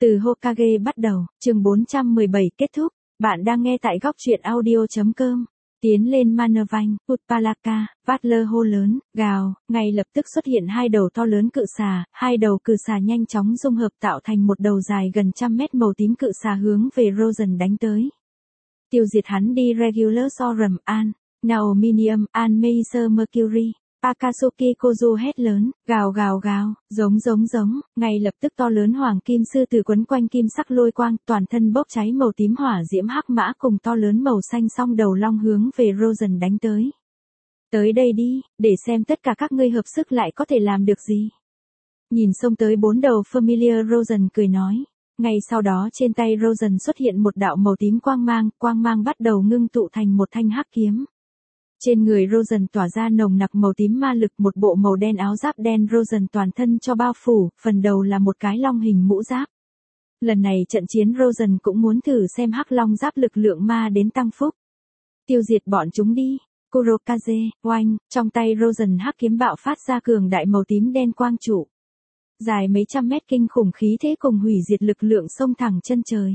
Từ Hokage bắt đầu, chương 417 kết thúc. Bạn đang nghe tại góc truyện audio.com. Tiến lên Manavanh, Utpalaka, Vatler hô lớn, gào, ngay lập tức xuất hiện hai đầu to lớn cự xà, hai đầu cự xà nhanh chóng dung hợp tạo thành một đầu dài gần 100 mét màu tím cự xà hướng về Rosen đánh tới. Tiêu diệt hắn đi Regulus Aurum An, Naominium An Meiser Mercury. Akatsuki Kozu hét lớn, gào gào gào, giống, ngay lập tức to lớn hoàng kim sư tử quấn quanh kim sắc lôi quang, toàn thân bốc cháy màu tím hỏa diễm hắc mã cùng to lớn màu xanh song đầu long hướng về Rosen đánh tới. Tới đây đi, để xem tất cả các ngươi hợp sức lại có thể làm được gì. Nhìn xông tới bốn đầu Familiar Rosen cười nói. Ngay sau đó trên tay Rosen xuất hiện một đạo màu tím quang mang bắt đầu ngưng tụ thành một thanh hắc kiếm. Trên người Rosen tỏa ra nồng nặc màu tím ma lực, một bộ màu đen áo giáp đen Rosen toàn thân cho bao phủ, phần đầu là một cái long hình mũ giáp. Lần này trận chiến Rosen cũng muốn thử xem hắc long giáp lực lượng ma đến tăng phúc. Tiêu diệt bọn chúng đi. Kurokaze, oanh, trong tay Rosen hắc kiếm bạo phát ra cường đại màu tím đen quang trụ. Dài mấy trăm mét kinh khủng khí thế cùng hủy diệt lực lượng xông thẳng chân trời.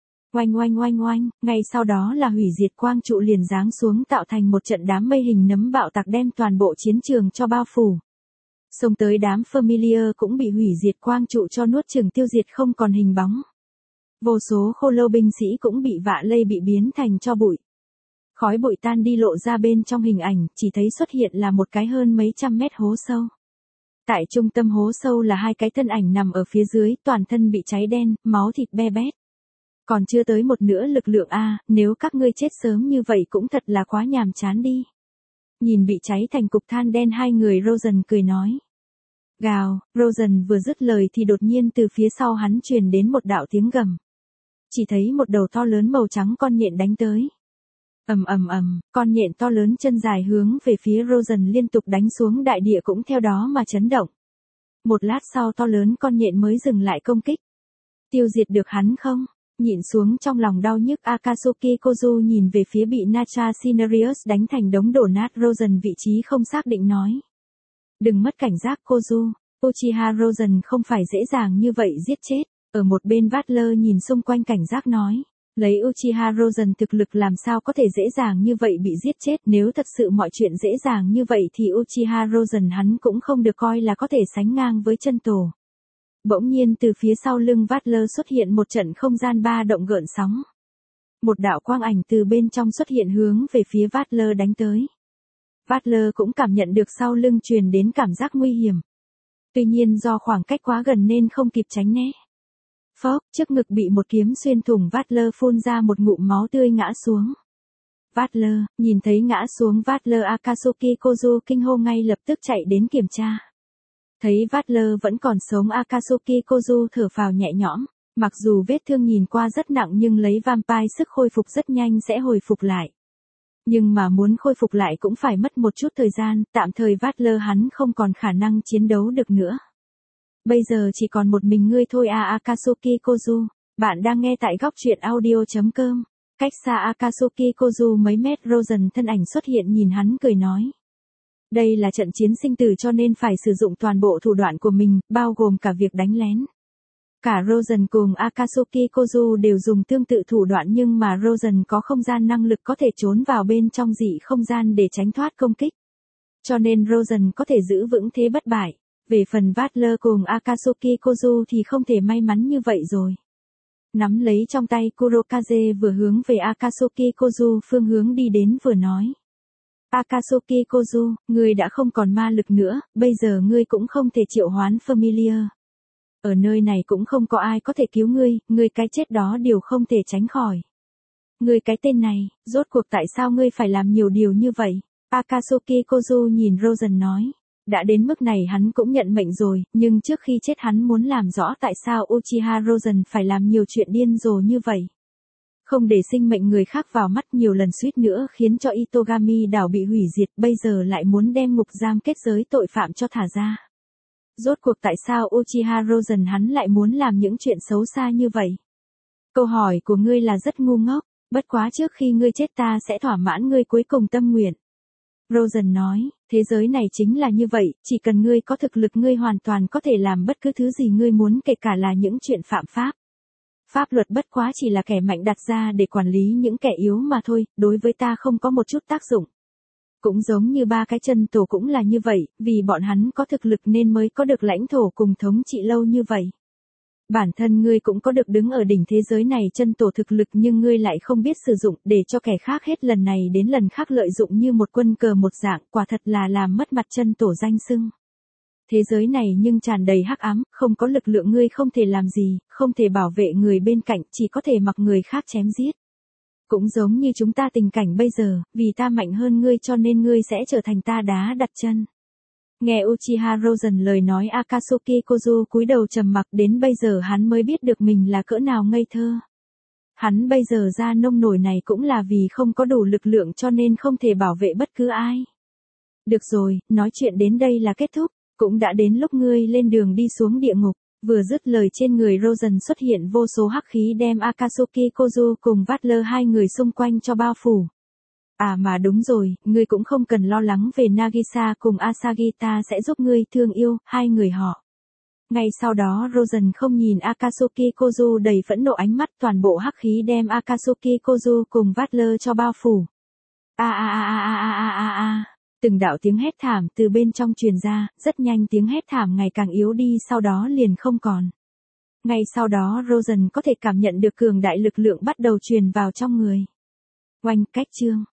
Oanh, ngay sau đó là hủy diệt quang trụ liền giáng xuống tạo thành một trận đám mây hình nấm bạo tạc đem toàn bộ chiến trường cho bao phủ. Xông tới đám Familiar cũng bị hủy diệt quang trụ cho nuốt chửng tiêu diệt không còn hình bóng. Vô số khô lâu binh sĩ cũng bị vạ lây bị biến thành tro bụi. Khói bụi tan đi lộ ra bên trong hình ảnh, chỉ thấy xuất hiện là một cái hơn mấy trăm mét hố sâu. Tại trung tâm hố sâu là hai cái thân ảnh nằm ở phía dưới, toàn thân bị cháy đen, máu thịt be bét. Còn chưa tới một nửa lực lượng a, nếu các ngươi chết sớm như vậy cũng thật là quá nhàm chán đi. Nhìn bị cháy thành cục than đen hai người Rosen cười nói. Gào, Rosen vừa dứt lời thì đột nhiên từ phía sau hắn truyền đến một đạo tiếng gầm. Chỉ thấy một đầu to lớn màu trắng con nhện đánh tới. Con nhện to lớn chân dài hướng về phía Rosen liên tục đánh xuống, đại địa cũng theo đó mà chấn động. Một lát sau to lớn con nhện mới dừng lại công kích. Tiêu diệt được hắn không? Nhịn xuống trong lòng đau nhức, Akatsuki Kozu nhìn về phía bị Nacha Scenarius đánh thành đống đổ nát Rosen vị trí không xác định nói. Đừng mất cảnh giác Kozu, Uchiha Rosen không phải dễ dàng như vậy giết chết. Ở một bên Vatler nhìn xung quanh cảnh giác nói. Lấy Uchiha Rosen thực lực làm sao có thể dễ dàng như vậy bị giết chết, nếu thật sự mọi chuyện dễ dàng như vậy thì Uchiha Rosen hắn cũng không được coi là có thể sánh ngang với chân tổ. Bỗng nhiên từ phía sau lưng Vatler xuất hiện một trận không gian ba động gợn sóng. Một đạo quang ảnh từ bên trong xuất hiện hướng về phía Vatler đánh tới. Vatler cũng cảm nhận được sau lưng truyền đến cảm giác nguy hiểm. Tuy nhiên do khoảng cách quá gần nên không kịp tránh né. Phốc, trước ngực bị một kiếm xuyên thủng, Vatler phun ra một ngụm máu tươi ngã xuống. Vatler, nhìn thấy ngã xuống Vatler, Akatsuki Kozu kinh hô ngay lập tức chạy đến kiểm tra. Thấy Vatler vẫn còn sống, Akatsuki Kozu thở phào nhẹ nhõm, mặc dù vết thương nhìn qua rất nặng nhưng lấy vampire sức khôi phục rất nhanh sẽ hồi phục lại. Nhưng mà muốn khôi phục lại cũng phải mất một chút thời gian, tạm thời Vatler hắn không còn khả năng chiến đấu được nữa. Bây giờ chỉ còn một mình ngươi thôi à, Akatsuki Kozu. Bạn đang nghe tại góc truyện audio.com. Cách xa Akatsuki Kozu mấy mét, Rosen thân ảnh xuất hiện nhìn hắn cười nói. Đây là trận chiến sinh tử cho nên phải sử dụng toàn bộ thủ đoạn của mình, bao gồm cả việc đánh lén. Cả Rosen cùng Akatsuki Kozu đều dùng tương tự thủ đoạn nhưng mà Rosen có không gian năng lực có thể trốn vào bên trong dị không gian để tránh thoát công kích. Cho nên Rosen có thể giữ vững thế bất bại. Về phần Vatler cùng Akatsuki Kozu thì không thể may mắn như vậy rồi. Nắm lấy trong tay Kurokaze vừa hướng về Akatsuki Kozu phương hướng đi đến vừa nói. Akatsuki Kozu, ngươi đã không còn ma lực nữa, bây giờ ngươi cũng không thể triệu hoán Familiar. Ở nơi này cũng không có ai có thể cứu ngươi cái chết đó điều không thể tránh khỏi. Ngươi cái tên này, rốt cuộc tại sao ngươi phải làm nhiều điều như vậy? Akatsuki Kozu nhìn Rosen nói. Đã đến mức này hắn cũng nhận mệnh rồi, nhưng trước khi chết hắn muốn làm rõ tại sao Uchiha Rosen phải làm nhiều chuyện điên rồ như vậy. Không để sinh mệnh người khác vào mắt, nhiều lần suýt nữa khiến cho Itogami đảo bị hủy diệt, bây giờ lại muốn đem ngục giam kết giới tội phạm cho thả ra. Rốt cuộc tại sao Uchiha Rosen hắn lại muốn làm những chuyện xấu xa như vậy? Câu hỏi của ngươi là rất ngu ngốc, bất quá trước khi ngươi chết ta sẽ thỏa mãn ngươi cuối cùng tâm nguyện. Rosen nói, thế giới này chính là như vậy, chỉ cần ngươi có thực lực ngươi hoàn toàn có thể làm bất cứ thứ gì ngươi muốn, kể cả là những chuyện phạm pháp. Pháp luật bất quá chỉ là kẻ mạnh đặt ra để quản lý những kẻ yếu mà thôi, đối với ta không có một chút tác dụng. Cũng giống như ba cái chân tổ cũng là như vậy, vì bọn hắn có thực lực nên mới có được lãnh thổ cùng thống trị lâu như vậy. Bản thân ngươi cũng có được đứng ở đỉnh thế giới này chân tổ thực lực nhưng ngươi lại không biết sử dụng để cho kẻ khác hết lần này đến lần khác lợi dụng như một quân cờ một dạng, quả thật là làm mất mặt chân tổ danh xưng. Thế giới này nhưng tràn đầy hắc ám, không có lực lượng ngươi không thể làm gì, không thể bảo vệ người bên cạnh, chỉ có thể mặc người khác chém giết. Cũng giống như chúng ta tình cảnh bây giờ, vì ta mạnh hơn ngươi cho nên ngươi sẽ trở thành ta đá đặt chân. Nghe Uchiha Rosen lời nói Akatsuki Kozu cúi đầu trầm mặc đến bây giờ hắn mới biết được mình là cỡ nào ngây thơ. Hắn bây giờ ra nông nổi này cũng là vì không có đủ lực lượng cho nên không thể bảo vệ bất cứ ai. Được rồi, nói chuyện đến đây là kết thúc, cũng đã đến lúc ngươi lên đường đi xuống địa ngục. Vừa dứt lời trên người Rosen xuất hiện vô số hắc khí đem Akatsuki Kozu cùng Butler hai người xung quanh cho bao phủ. À mà đúng rồi, ngươi cũng không cần lo lắng về Nagisa cùng Asagita sẽ giúp ngươi thương yêu, hai người họ. Ngay sau đó Rosen không nhìn Akatsuki Kozu đầy phẫn nộ ánh mắt toàn bộ hắc khí đem Akatsuki Kozu cùng Butler cho bao phủ. Từng đạo tiếng hét thảm từ bên trong truyền ra, rất nhanh tiếng hét thảm ngày càng yếu đi sau đó liền không còn. Ngay sau đó Rosen có thể cảm nhận được cường đại lực lượng bắt đầu truyền vào trong người. Oanh cách chương.